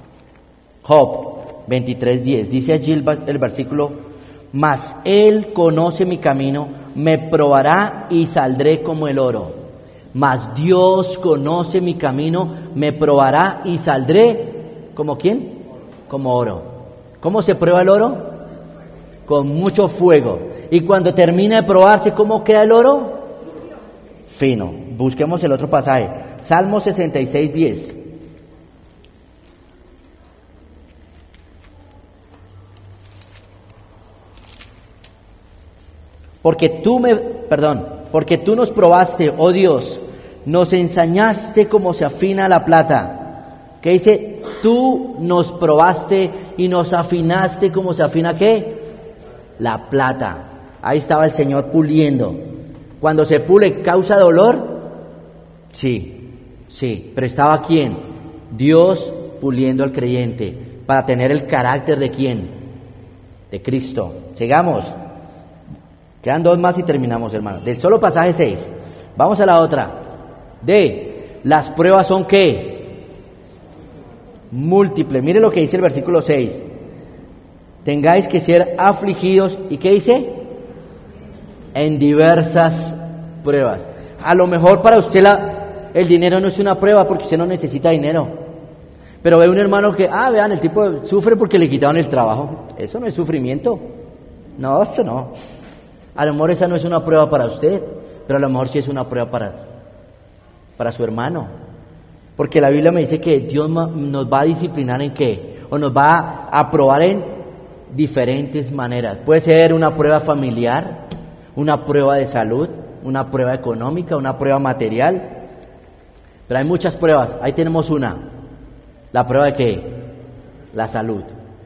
A: Job, veintitrés, diez. Dice allí el, el versículo, mas él conoce mi camino, me probará y saldré como el oro. Mas Dios conoce mi camino, me probará y saldré, ¿como quién? Como oro. ¿Cómo se prueba el oro? Con mucho fuego. Y cuando termina de probarse, ¿cómo queda el oro? Fino. Busquemos el otro pasaje. Salmo sesenta y seis, diez. Porque tú me, perdón, porque tú nos probaste, oh Dios, nos ensañaste como se afina la plata. ¿Qué dice? Tú nos probaste y nos afinaste como se afina ¿qué? La plata. Ahí estaba el Señor puliendo. Cuando se pule, ¿causa dolor? Sí, sí, pero estaba ¿quién? Dios puliendo al creyente para tener el carácter de ¿quién? De Cristo. Sigamos. Quedan dos más y terminamos, hermano. Del solo pasaje seis. Vamos a la otra. D. Las pruebas son ¿qué? Múltiples. Mire lo que dice el versículo seis. Tengáis que ser afligidos. ¿Y qué dice? En diversas pruebas. A lo mejor para usted la, el dinero no es una prueba porque usted no necesita dinero. Pero ve un hermano que, ah, vean, el tipo sufre porque le quitaron el trabajo. Eso no es sufrimiento. No, eso no. A lo mejor esa no es una prueba para usted, pero a lo mejor sí es una prueba para, para su hermano. Porque la Biblia me dice que Dios nos va a disciplinar en qué, o nos va a probar en diferentes maneras. Puede ser una prueba familiar, una prueba de salud, una prueba económica, una prueba material. Pero hay muchas pruebas. Ahí tenemos una. ¿La prueba de qué? La salud.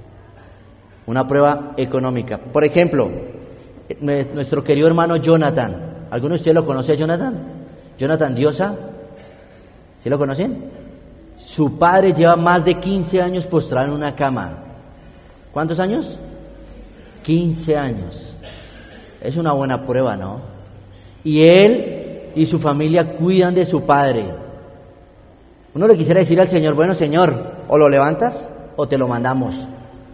A: Una prueba económica. Por ejemplo, nuestro querido hermano Jonathan. ¿Alguno de ustedes lo conoce a Jonathan? Jonathan Diosa. ¿Sí lo conocen? Su padre lleva más de quince años postrado en una cama. ¿Cuántos años? quince años. Es una buena prueba, ¿no? Y él y su familia cuidan de su padre. Uno le quisiera decir al Señor, bueno, Señor, o lo levantas o te lo mandamos.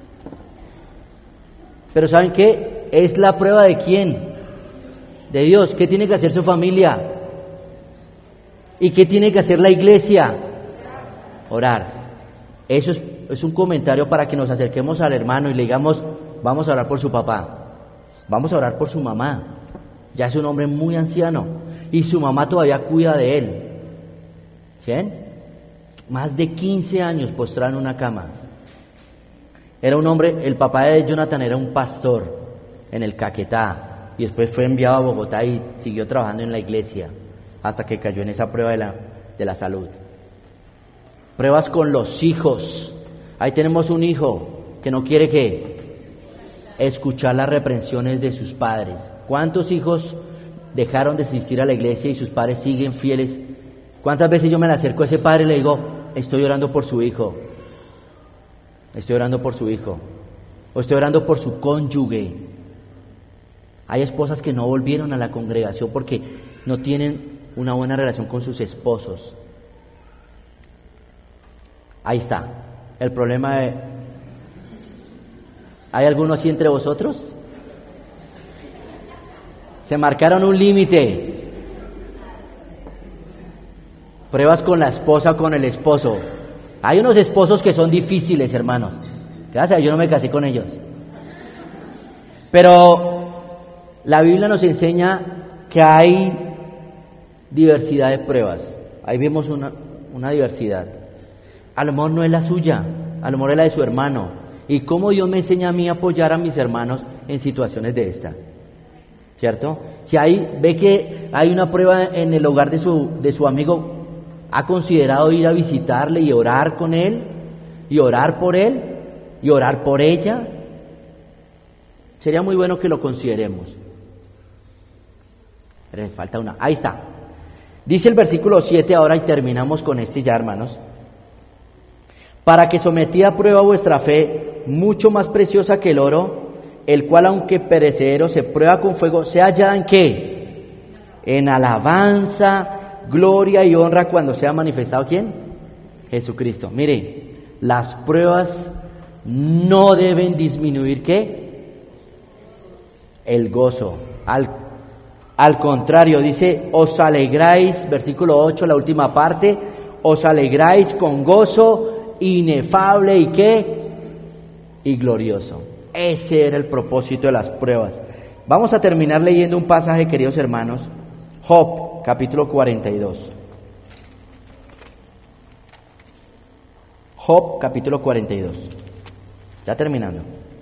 A: Pero ¿saben qué? Es la prueba de quién, de Dios. ¿Qué tiene que hacer su familia? ¿Y qué tiene que hacer la iglesia? Orar. Eso es, es un comentario para que nos acerquemos al hermano y le digamos, vamos a orar por su papá, vamos a orar por su mamá. Ya es un hombre muy anciano y su mamá todavía cuida de él. ¿Sí? Más de quince años postrado en una cama. Era un hombre, el papá de Jonathan era un pastor en el Caquetá y después fue enviado a Bogotá y siguió trabajando en la iglesia hasta que cayó en esa prueba de la, de la salud. Pruebas con los hijos. Ahí tenemos un hijo que no quiere que escuchar las reprensiones de sus padres. ¿Cuántos hijos dejaron de asistir a la iglesia y sus padres siguen fieles? ¿Cuántas veces yo me le acerco a ese padre y le digo, estoy orando por su hijo, estoy orando por su hijo, o estoy orando por su cónyuge? Hay esposas que no volvieron a la congregación porque no tienen una buena relación con sus esposos. Ahí está. El problema de... ¿Hay alguno así entre vosotros? Se marcaron un límite. Pruebas con la esposa o con el esposo. Hay unos esposos que son difíciles, hermanos. Gracias a Dios yo no me casé con ellos. Pero La Biblia nos enseña que hay diversidad de pruebas. Ahí vemos una, una diversidad. A lo mejor no es la suya, a lo mejor es la de su hermano. Y cómo Dios me enseña a mí a apoyar a mis hermanos en situaciones de esta, ¿cierto? Si hay, ve que hay una prueba en el hogar de su, de su amigo, ¿ha considerado ir a visitarle y orar con él? ¿Y orar por él? ¿Y orar por ella? Sería muy bueno que lo consideremos. Pero me falta una. Ahí está. Dice el versículo siete ahora y terminamos con este ya, hermanos. Para que sometida a prueba vuestra fe, mucho más preciosa que el oro, el cual aunque perecedero se prueba con fuego, sea hallada en ¿qué? En alabanza, gloria y honra cuando sea manifestado ¿quién? Jesucristo. Mire, las pruebas no deben disminuir ¿qué? El gozo. Al, al contrario, dice, os alegráis, versículo ocho, la última parte, os alegráis con gozo inefable y ¿qué? Y glorioso. Ese era el propósito de las pruebas. Vamos a terminar leyendo un pasaje, queridos hermanos. Job, capítulo cuarenta y dos. Job, capítulo cuarenta y dos. Ya terminando.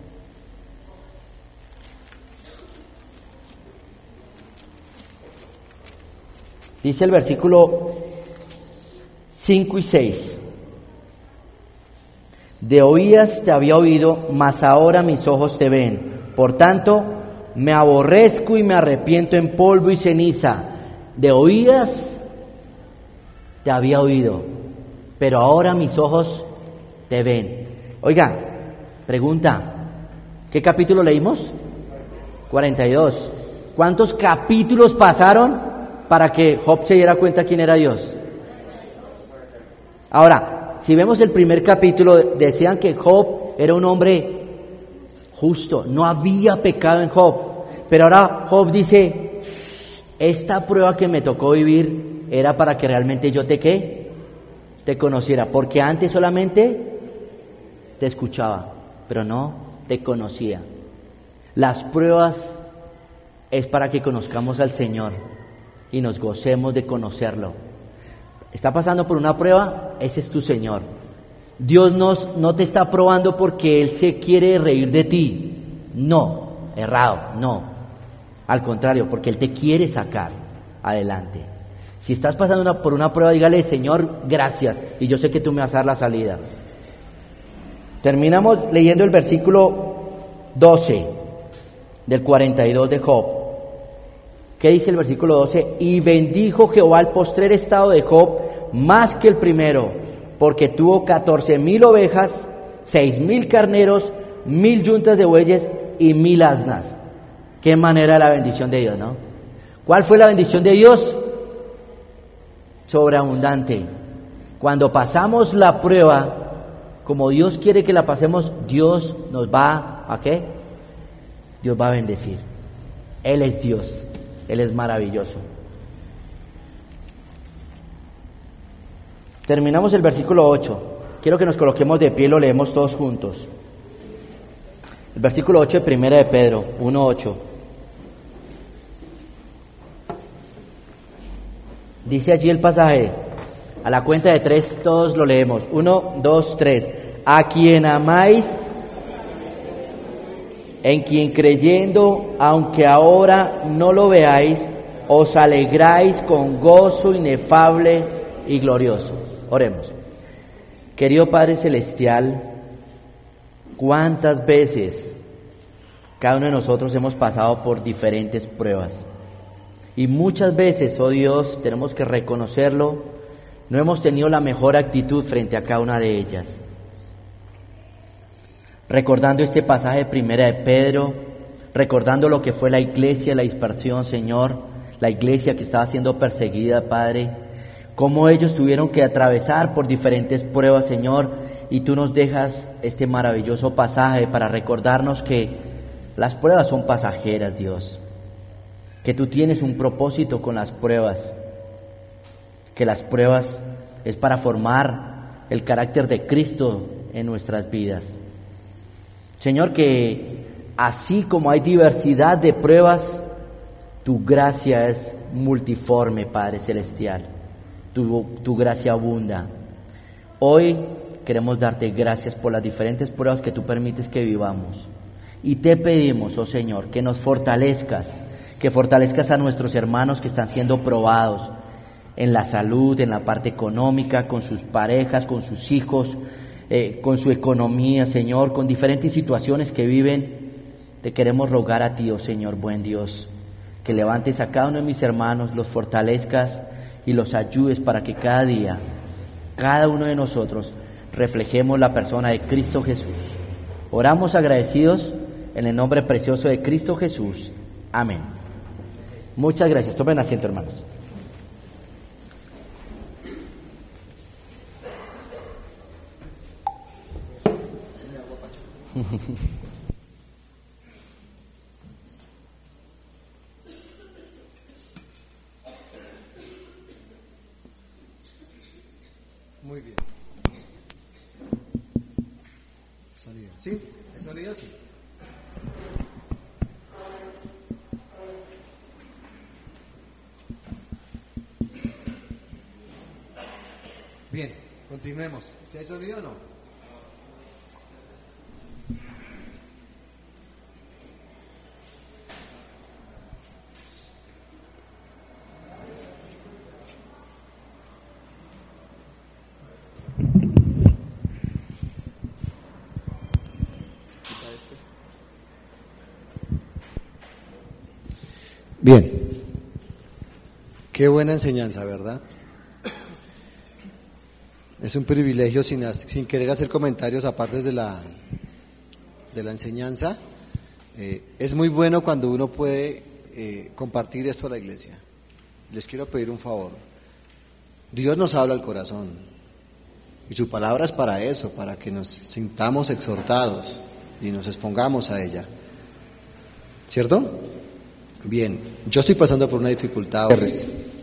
A: Dice el versículo cinco y seis. De oídas te había oído, mas ahora mis ojos te ven. Por tanto, me aborrezco y me arrepiento en polvo y ceniza. De oídas te había oído, pero ahora mis ojos te ven. Oiga, pregunta, ¿qué capítulo leímos? cuarenta y dos. ¿Cuántos capítulos pasaron para que Job se diera cuenta quién era Dios? Ahora, si vemos el primer capítulo, decían que Job era un hombre justo, no había pecado en Job. Pero ahora Job dice, esta prueba que me tocó vivir era para que realmente yo te ¿qué? Te conociera, porque antes solamente te escuchaba, pero no te conocía. Las pruebas es para que conozcamos al Señor y nos gocemos de conocerlo. ¿Está pasando por una prueba? Ese es tu Señor. Dios nos, no te está probando porque Él se quiere reír de ti. No, errado, no. Al contrario, porque Él te quiere sacar adelante. Si estás pasando una, por una prueba, dígale, Señor, gracias. Y yo sé que tú me vas a dar la salida. Terminamos leyendo el versículo doce del cuarenta y dos de Job. ¿Qué dice el versículo doce? Y bendijo Jehová el postrer estado de Job más que el primero, porque tuvo catorce mil ovejas, seis mil carneros, mil yuntas de bueyes y mil asnas. Qué manera la bendición de Dios, ¿no? ¿Cuál fue la bendición de Dios? Sobreabundante. Cuando pasamos la prueba, como Dios quiere que la pasemos, Dios nos va ¿a qué? Dios va a bendecir. Él es Dios. Él es maravilloso. Terminamos el versículo ocho. Quiero que nos coloquemos de pie y lo leemos todos juntos. El versículo ocho de Primera de Pedro, uno ocho. Dice allí el pasaje, a la cuenta de tres todos lo leemos. Uno, dos, tres. A quien amáis, en quien creyendo, aunque ahora no lo veáis, os alegráis con gozo inefable y glorioso. Oremos. Querido Padre Celestial, ¿cuántas veces cada uno de nosotros hemos pasado por diferentes pruebas? Y muchas veces, oh Dios, tenemos que reconocerlo, no hemos tenido la mejor actitud frente a cada una de ellas. Recordando este pasaje de Primera de Pedro, recordando lo que fue la iglesia, la dispersión, Señor, la iglesia que estaba siendo perseguida, Padre, cómo ellos tuvieron que atravesar por diferentes pruebas, Señor, y tú nos dejas este maravilloso pasaje para recordarnos que las pruebas son pasajeras, Dios, que tú tienes un propósito con las pruebas, que las pruebas es para formar el carácter de Cristo en nuestras vidas. Señor, que así como hay diversidad de pruebas, Tu gracia es multiforme, Padre Celestial. Tu, tu gracia abunda. Hoy queremos darte gracias por las diferentes pruebas que tú permites que vivamos. Y te pedimos, oh Señor, que nos fortalezcas, que fortalezcas a nuestros hermanos que están siendo probados en la salud, en la parte económica, con sus parejas, con sus hijos, eh, con su economía, Señor, con diferentes situaciones que viven. Te queremos rogar a ti, oh Señor, buen Dios, que levantes a cada uno de mis hermanos, los fortalezcas y los ayudes para que cada día, cada uno de nosotros, reflejemos la persona de Cristo Jesús. Oramos agradecidos en el nombre precioso de Cristo Jesús. Amén. Muchas gracias. Tomen asiento, hermanos.
B: Muy bien. Sonido. ¿Sí? ¿El sonido sí? Bien, continuemos. ¿Si hay sonido o no? Bien, qué buena enseñanza, ¿verdad? Es un privilegio sin, sin querer hacer comentarios aparte de la, de la enseñanza. Eh, es muy bueno cuando uno puede eh, compartir esto a la iglesia. Les quiero pedir un favor. Dios nos habla al corazón y su palabra es para eso, para que nos sintamos exhortados y nos expongamos a ella. ¿Cierto? Bien, yo estoy pasando por una dificultad.